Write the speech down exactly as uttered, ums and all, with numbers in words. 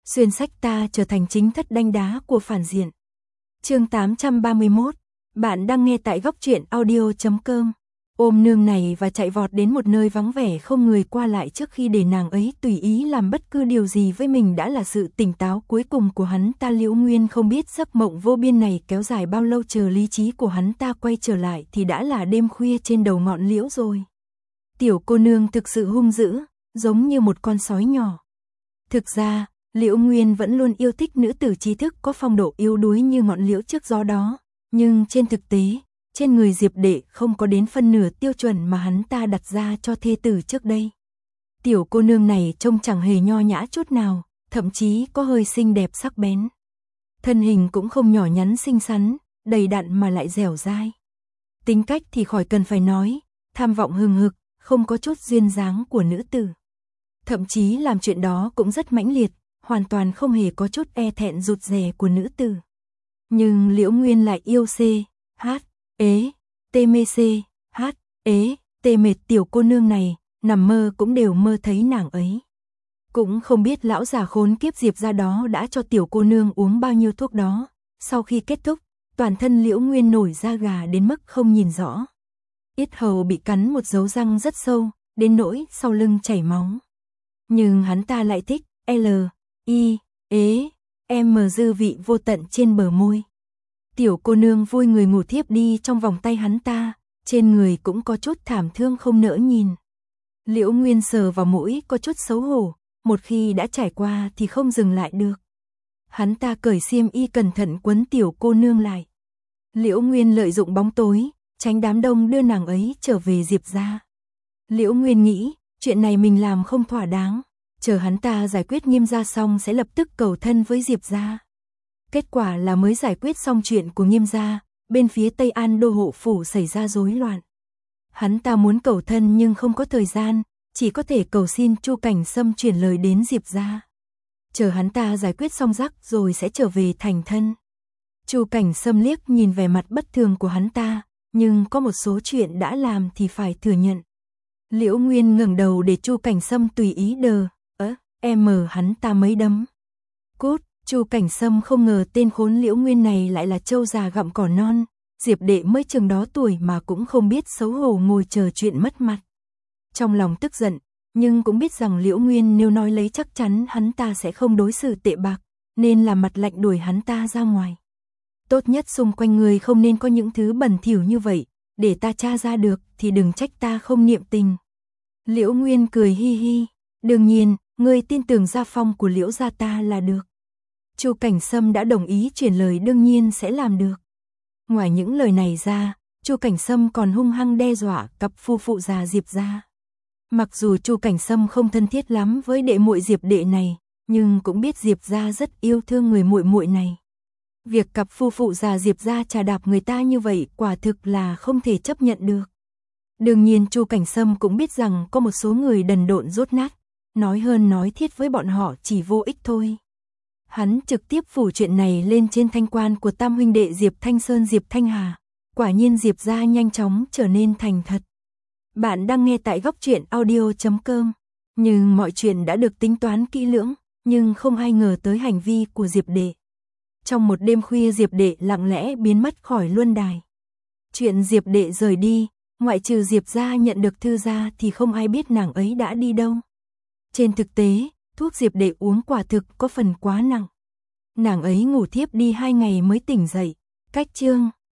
xuyên sách ta trở thành chính thất đanh đá của phản diện. Chương tám trăm ba mươi mốt, bạn đang nghe tại góc truyện audio chấm com. Ôm nương này và chạy vọt đến một nơi vắng vẻ không người qua lại trước khi để nàng ấy tùy ý làm bất cứ điều gì với mình đã là sự tỉnh táo cuối cùng của hắn ta. Liễu Nguyên không biết giấc mộng vô biên này kéo dài bao lâu, chờ lý trí của hắn ta quay trở lại thì đã là đêm khuya trên đầu ngọn liễu rồi. Tiểu cô nương thực sự hung dữ, giống như một con sói nhỏ. Thực ra, Liễu Nguyên vẫn luôn yêu thích nữ tử trí thức có phong độ yếu đuối như ngọn liễu trước gió đó, nhưng trên thực tế, trên người Diệp Đệ không có đến phân nửa tiêu chuẩn mà hắn ta đặt ra cho thê tử trước đây. Tiểu cô nương này trông chẳng hề nho nhã chút nào, thậm chí có hơi xinh đẹp sắc bén. Thân hình cũng không nhỏ nhắn xinh xắn, đầy đặn mà lại dẻo dai. Tính cách thì khỏi cần phải nói, tham vọng hừng hực, không có chút duyên dáng của nữ tử. Thậm chí làm chuyện đó cũng rất mãnh liệt, hoàn toàn không hề có chút e thẹn rụt rè của nữ tử. Nhưng Liễu Nguyên lại yêu C, H, ế, tê mê C, H, ế, tê mệt tiểu cô nương này, nằm mơ cũng đều mơ thấy nàng ấy. Cũng không biết lão già khốn kiếp Diệp gia đó đã cho tiểu cô nương uống bao nhiêu thuốc đó. Sau khi kết thúc, toàn thân Liễu Nguyên nổi da gà đến mức không nhìn rõ. Yết hầu bị cắn một dấu răng rất sâu, đến nỗi sau lưng chảy máu. Nhưng hắn ta lại thích L, I, ế, M dư vị vô tận trên bờ môi. Tiểu cô nương vui người ngủ thiếp đi trong vòng tay hắn ta, trên người cũng có chút thảm thương không nỡ nhìn. Liễu Nguyên sờ vào mũi có chút xấu hổ, một khi đã trải qua thì không dừng lại được. Hắn ta cởi xiêm y cẩn thận quấn tiểu cô nương lại. Liễu Nguyên lợi dụng bóng tối, tránh đám đông đưa nàng ấy trở về Diệp gia. Liễu Nguyên nghĩ, chuyện này mình làm không thỏa đáng, chờ hắn ta giải quyết Nghiêm gia xong sẽ lập tức cầu thân với Diệp gia. Kết quả là mới giải quyết xong chuyện của Nghiêm gia, bên phía Tây An đô hộ phủ xảy ra rối loạn. Hắn ta muốn cầu thân nhưng không có thời gian, chỉ có thể cầu xin Chu Cảnh Sâm chuyển lời đến Diệp gia. Chờ hắn ta giải quyết xong rắc rồi sẽ trở về thành thân. Chu Cảnh Sâm liếc nhìn vẻ mặt bất thường của hắn ta, nhưng có một số chuyện đã làm thì phải thừa nhận. Liễu Nguyên ngẩng đầu để Chu Cảnh Sâm tùy ý đờ, ớ, em hắn ta mấy đấm. Cút, Chu Cảnh Sâm không ngờ tên khốn Liễu Nguyên này lại là trâu già gặm cỏ non, Diệp Đệ mới chừng đó tuổi mà cũng không biết xấu hổ ngồi chờ chuyện mất mặt. Trong lòng tức giận, nhưng cũng biết rằng Liễu Nguyên nếu nói lấy chắc chắn hắn ta sẽ không đối xử tệ bạc, nên là mặt lạnh đuổi hắn ta ra ngoài. Tốt nhất xung quanh người không nên có những thứ bẩn thỉu như vậy, để ta tra ra được thì đừng trách ta không niệm tình. Liễu Nguyên cười hi hi, đương nhiên, ngươi tin tưởng gia phong của Liễu gia ta là được. Chu Cảnh Sâm đã đồng ý chuyển lời đương nhiên sẽ làm được. Ngoài những lời này ra, Chu Cảnh Sâm còn hung hăng đe dọa cặp phu phụ già Diệp gia. Mặc dù Chu Cảnh Sâm không thân thiết lắm với đệ muội Diệp Đệ này, nhưng cũng biết Diệp gia rất yêu thương người muội muội này. Việc cặp phu phụ già Diệp gia trà đạp người ta như vậy quả thực là không thể chấp nhận được. Đương nhiên Chu Cảnh Sâm cũng biết rằng có một số người đần độn dốt nát, nói hơn nói thiết với bọn họ chỉ vô ích thôi. Hắn trực tiếp phủ chuyện này lên trên thanh quan của tam huynh đệ Diệp Thanh Sơn Diệp Thanh Hà. Quả nhiên Diệp gia nhanh chóng trở nên thành thật. Bạn đang nghe tại góc truyện audio chấm com. Nhưng mọi chuyện đã được tính toán kỹ lưỡng, nhưng không ai ngờ tới hành vi của Diệp Đệ. Trong một đêm khuya Diệp Đệ lặng lẽ biến mất khỏi luân đài. Chuyện Diệp Đệ rời đi, ngoại trừ Diệp gia nhận được thư ra thì không ai biết nàng ấy đã đi đâu. Trên thực tế, thuốc Diệp Đệ uống quả thực có phần quá nặng. Nàng ấy ngủ thiếp đi hai ngày mới tỉnh dậy. Cách chương